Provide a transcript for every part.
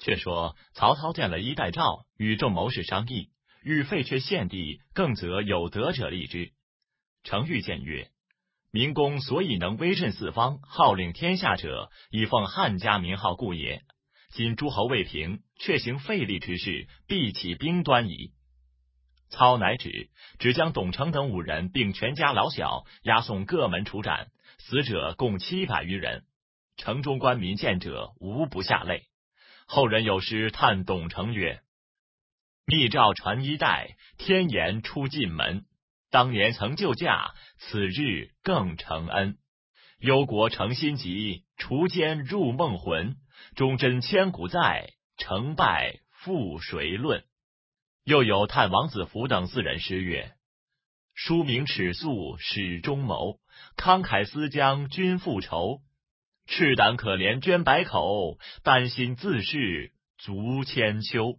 却说曹操见了衣带诏，与众谋士商议，欲废阙献帝，更则有德者立之。程昱谏曰：明公所以能威震四方，号令天下者，以奉汉家名号故也。今诸侯未平，却行废立之事，必起兵端矣。操乃只将董承等5人并全家老小押送各门处斩，死者共700余人。城中官民见者，无不下泪。后人有诗叹董承曰：密诏传衣带，天言出进门。当年曾救驾，此日更承恩。忧国诚心急，除奸入梦魂。忠贞千古在，成败复谁论？又有叹王子服等4人诗曰：书名尺素始终谋，慷慨思将君复仇。赤胆可怜捐百口，丹心自是足千秋。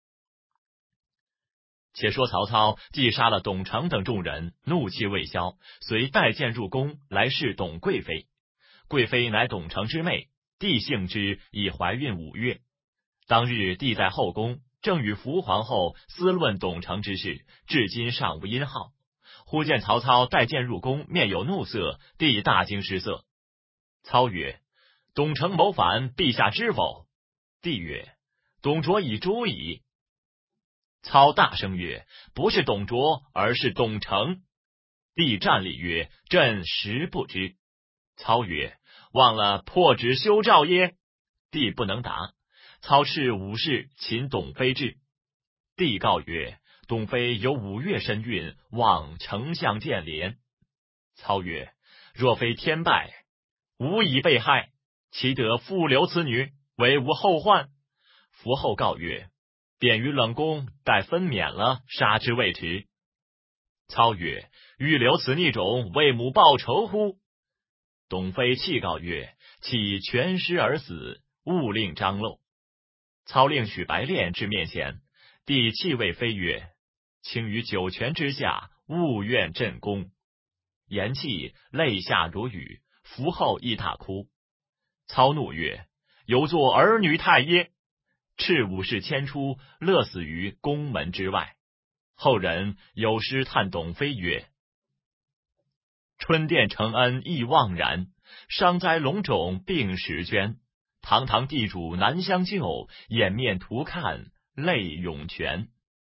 且说曹操既杀了董承等众人，怒气未消，遂带剑入宫来侍董贵妃。贵妃乃董承之妹，帝幸之，已怀孕5月。当日帝在后宫，正与福皇后思论董承之事，至今尚无音号。忽见曹操带剑入宫，面有怒色，帝大惊失色。操曰：董承谋反，陛下知否？帝曰：董卓已诛矣。操大声曰：不是董卓，而是董承。帝战栗曰：朕实不知。操曰：忘了破纸修诏耶？帝不能答。操敕武士擒董妃至。帝告曰：董妃有5月身孕，望丞相见怜。操曰：若非天败，吾已被害，岂得复留此女，为吾后患？伏后告曰：便于冷宫，待分娩了，杀之未迟。操曰：欲留此逆种，为母报仇乎？董妃泣告曰：弃全尸而死，勿令张露。操令许白练至面前，帝泣谓妃曰：卿于九泉之下，勿怨朕功。言讫，泪下如雨，伏后亦大哭。操怒曰：有作儿女态耶？敕武士牵出，勒死于宫门之外。后人有诗叹董妃曰：春殿承恩意盎然，伤灾龙种并时捐。堂堂地主难相救，掩面图看泪涌泉。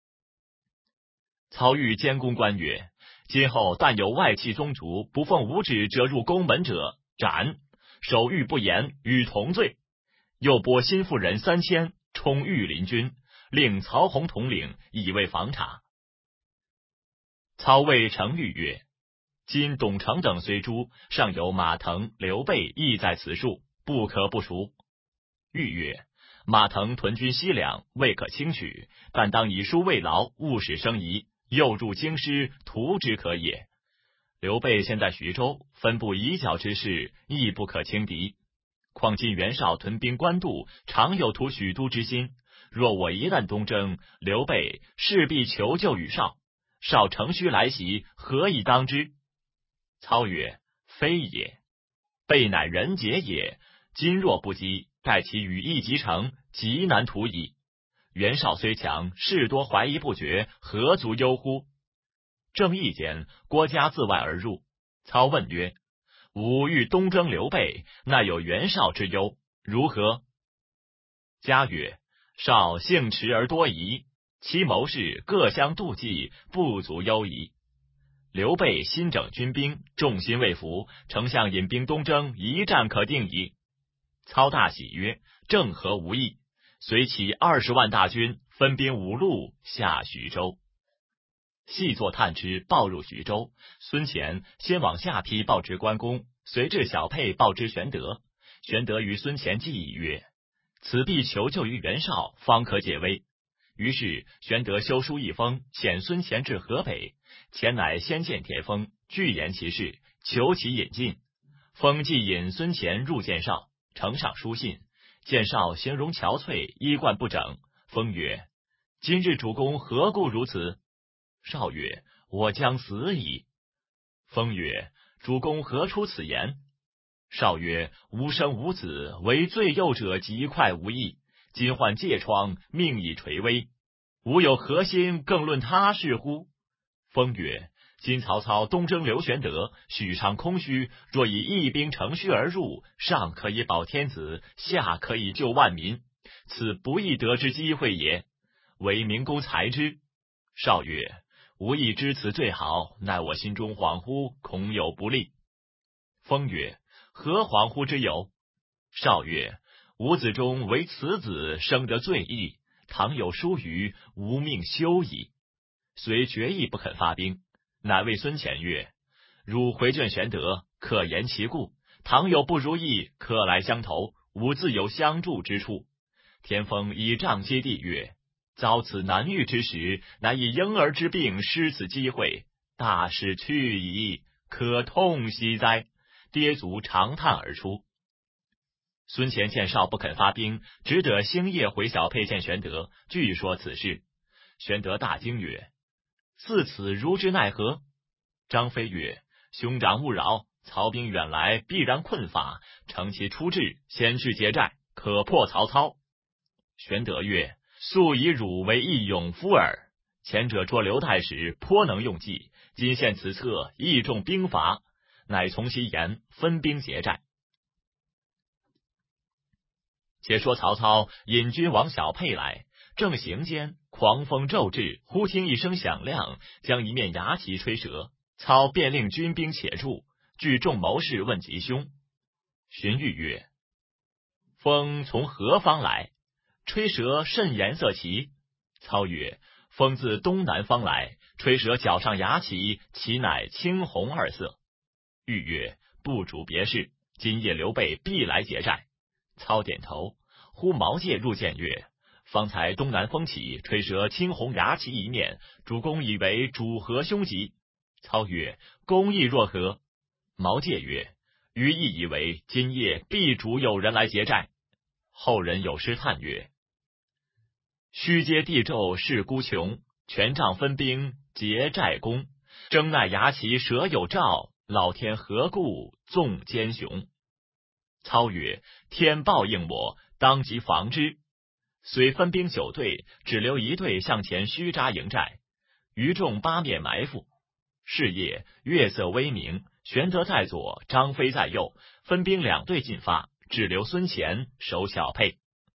操谕监宫官曰：今后但有外戚宗族不奉吾旨者入宫门者，斩；守谕不严，与同罪。又拨新妇人3000，充御林军，令曹洪统领，以为防察。操谓程昱曰：今董承等虽诛，尚有马腾、刘备亦在此数，不可不除。昱曰：马腾屯军西凉，未可轻取，但当以书慰劳，勿使生疑，诱入京师，图之可也。刘备现在徐州，分布夷角之势，亦不可轻敌。况今袁绍屯兵官渡，常有图许都之心。若我一旦东征，刘备势必求救于绍，绍乘虚来袭，何以当之？操曰：非也，备乃人杰也，今若不击，待其羽翼集成，极难图矣。袁绍虽强，士多怀疑不决，何足忧乎？正义间，郭嘉自外而入。操问曰：吾欲东征刘备，奈有袁绍之忧，如何？嘉曰：绍性迟而多疑，其谋士各相妒忌，不足忧疑。刘备新整军兵，众心未服，丞相引兵东征，一战可定矣。操大喜曰：正合吾意。遂起20万大军，分兵5路下徐州。细作探知，报入徐州。孙乾先往下邳报知关公，随至小沛报知玄德。玄德于孙乾计议曰：此必求救于袁绍，方可解危。于是玄德修书一封，遣孙乾至河北。乾乃先见田丰，具言其事，求其引进。丰既引孙乾入见绍，呈上书信。见绍形容憔悴，衣冠不整。丰曰：今日主公何故如此？绍曰：我将死矣。丰曰：主公何出此言？绍曰：无生无子，为最幼者极快无益。 今患疥疮，命已垂危，吾有何心更论他事乎？封曰：今曹操东征刘玄德，许昌空虚，若以一兵乘虚而入，上可以保天子，下可以救万民，此不易得之机会也，唯明公才之。少曰：吾亦知此最好，奈我心中恍惚，恐有不利。封曰：何恍惚之有？少曰：吾子中唯此子生得最异，倘有疏虞，吾命休矣。虽决意不肯发兵，乃谓孙乾曰：汝回眷玄德，可言其故，倘有不如意，可来相投，吾自有相助之处。天风以杖接地曰：遭此难遇之时，乃以婴儿之病失此机会，大事去矣，可痛惜哉！跌足长叹而出。孙乾见少不肯发兵，只得星夜回小沛见玄德，据说此事。玄德大惊曰：似此如之奈何？张飞曰：兄长勿扰，曹兵远来，必然困乏，乘其出至，先去结寨，可破曹操。玄德曰：素以汝为义勇夫耳，前者捉刘太时颇能用计，今现此策，益众兵乏，乃从其言，分兵结寨。且说曹操引军往小沛来，正行间，狂风骤至，忽听一声响亮，将一面牙旗吹折。操便令军兵且住，聚众谋士问吉凶。荀彧曰：风从何方来？吹折甚颜色旗？操曰：风自东南方来，吹折脚上牙旗，其乃青红二色。彧曰：不主别事，今夜刘备必来劫寨。操点头。忽毛玠入见曰：方才东南风起，吹折青红牙旗一面，主公以为主何凶吉？操曰：公意若何？毛玠曰：余亦以为今夜必主有人来劫寨。后人有诗叹曰：虚阶地骤势孤穷，权杖分兵劫寨攻，争奈牙旗蛇有兆，老天何故纵奸雄？操曰：天报应我，当即防之。虽分兵9队，只留1队向前虚扎营寨，余众八面埋伏。是夜，月色微明，玄德在左，张飞在右，分兵2队进发，只留孙乾守小沛。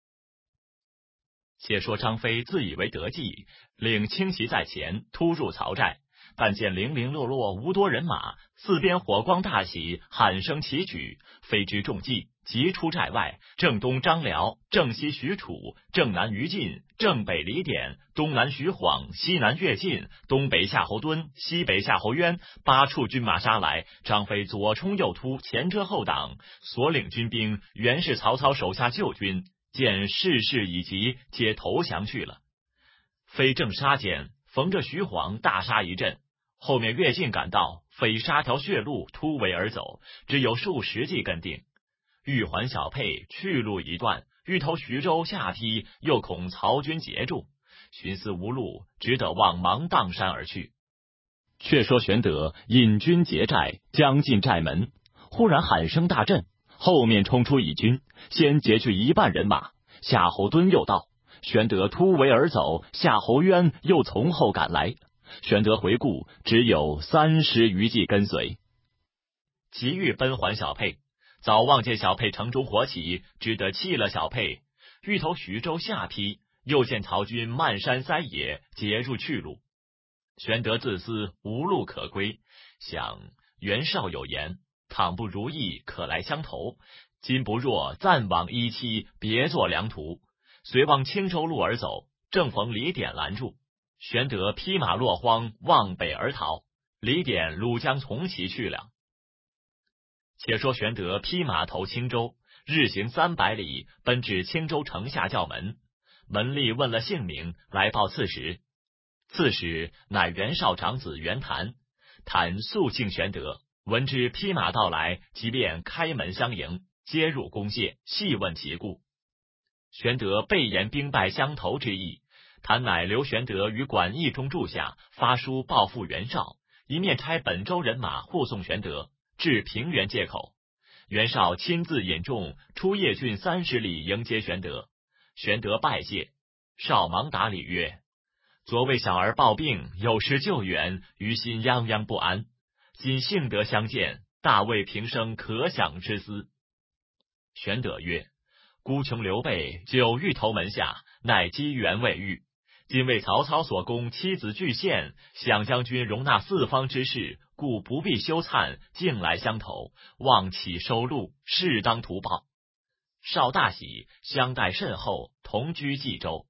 且说张飞自以为得计，领轻骑在前，突入曹寨，但见零零落落无多人马，四边火光大起，喊声齐举，非知中计，急出寨外。正东张辽，正西许褚，正南于禁，正北李典，东南徐晃，西南乐进，东北夏侯惇，西北夏侯渊，8处军马杀来。张飞左冲右突，前遮后挡，所领军兵原是曹操手下旧军，见势势已急，皆投降去了。飞正杀间，逢着徐晃大杀一阵，后面乐进赶到，飞杀条血路，突围而走，只有数十骑跟定。欲还小沛，去路已断，欲投徐州下邳，又恐曹军截住，寻思无路，只得望芒砀山而去。却说玄德引军劫寨，将进寨门，忽然喊声大震，后面冲出一军，先截去1半人马。夏侯惇又到，玄德突围而走，夏侯渊又从后赶来。玄德回顾，只有30余骑跟随，急欲奔还小沛。早望见小沛城中火起，只得弃了小沛，欲投徐州下邳，又见曹军漫山塞野，截住去路。玄德自思无路可归，想袁绍有言，倘不如意，可来相投，今不若暂往伊期，别作良图。遂往青州路而走，正逢李典拦住。玄德披马落荒，望北而逃。李典鲁将从其去了。且说玄德披马投青州，日行300里，奔至青州城下叫门。门吏问了姓名，来报刺史。刺史乃袁绍长子袁谭。谭素敬玄德，闻之披马到来，即便开门相迎，接入宫谢，细问其故。玄德备言兵败相投之意，谭乃留玄德于馆驿中住下，发书报复袁绍，一面差本州人马护送玄德至平原界口。袁绍亲自引众出邺郡30里迎接玄德。 玄德拜谢，少忙答礼曰：昨为小儿抱病，有失救援，于心泱泱不安。今幸得相见，大为平生可想之思。玄德曰：孤穷刘备久欲投门下，乃机缘未遇。今为曹操所攻，妻子俱陷，想将军容纳四方之事，故不必羞惭，径来相投，望起收录，适当图报。少大喜，相待甚厚，同居冀州。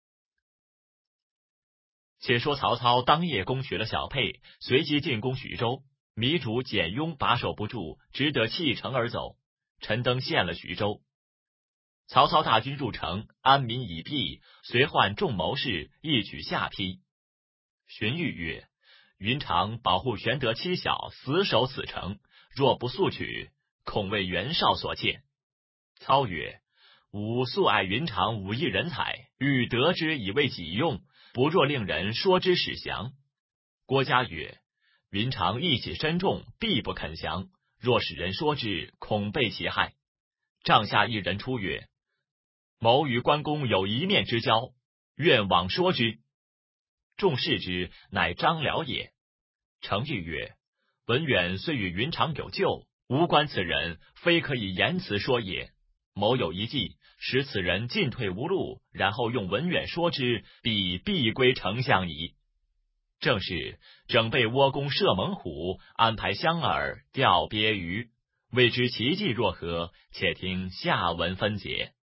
且说曹操当夜攻取了小沛，随即进攻徐州。糜竺、简雍把守不住，只得弃城而走。陈登陷了徐州。曹操大军入城，安民已毕，遂唤众谋士一举下邳。荀彧曰：云长保护玄德妻小，死守此城，若不速取，恐为袁绍所见。操曰：吾素爱云长武艺人才，欲得之以为己用，不若令人说之使降。郭嘉曰：云长义气深重，必不肯降，若使人说之，恐被其害。帐下一人出曰：某与关公有一面之交，愿往说之。众视之，乃张辽也。程昱曰：文远虽与云长有旧，无关此人，非可以言辞说也。某有一计，使此人进退无路，然后用文远说之，必归丞相矣。正是整备倭弓射猛虎，安排香饵钓鳖鱼，未知其计若何？且听下文分解。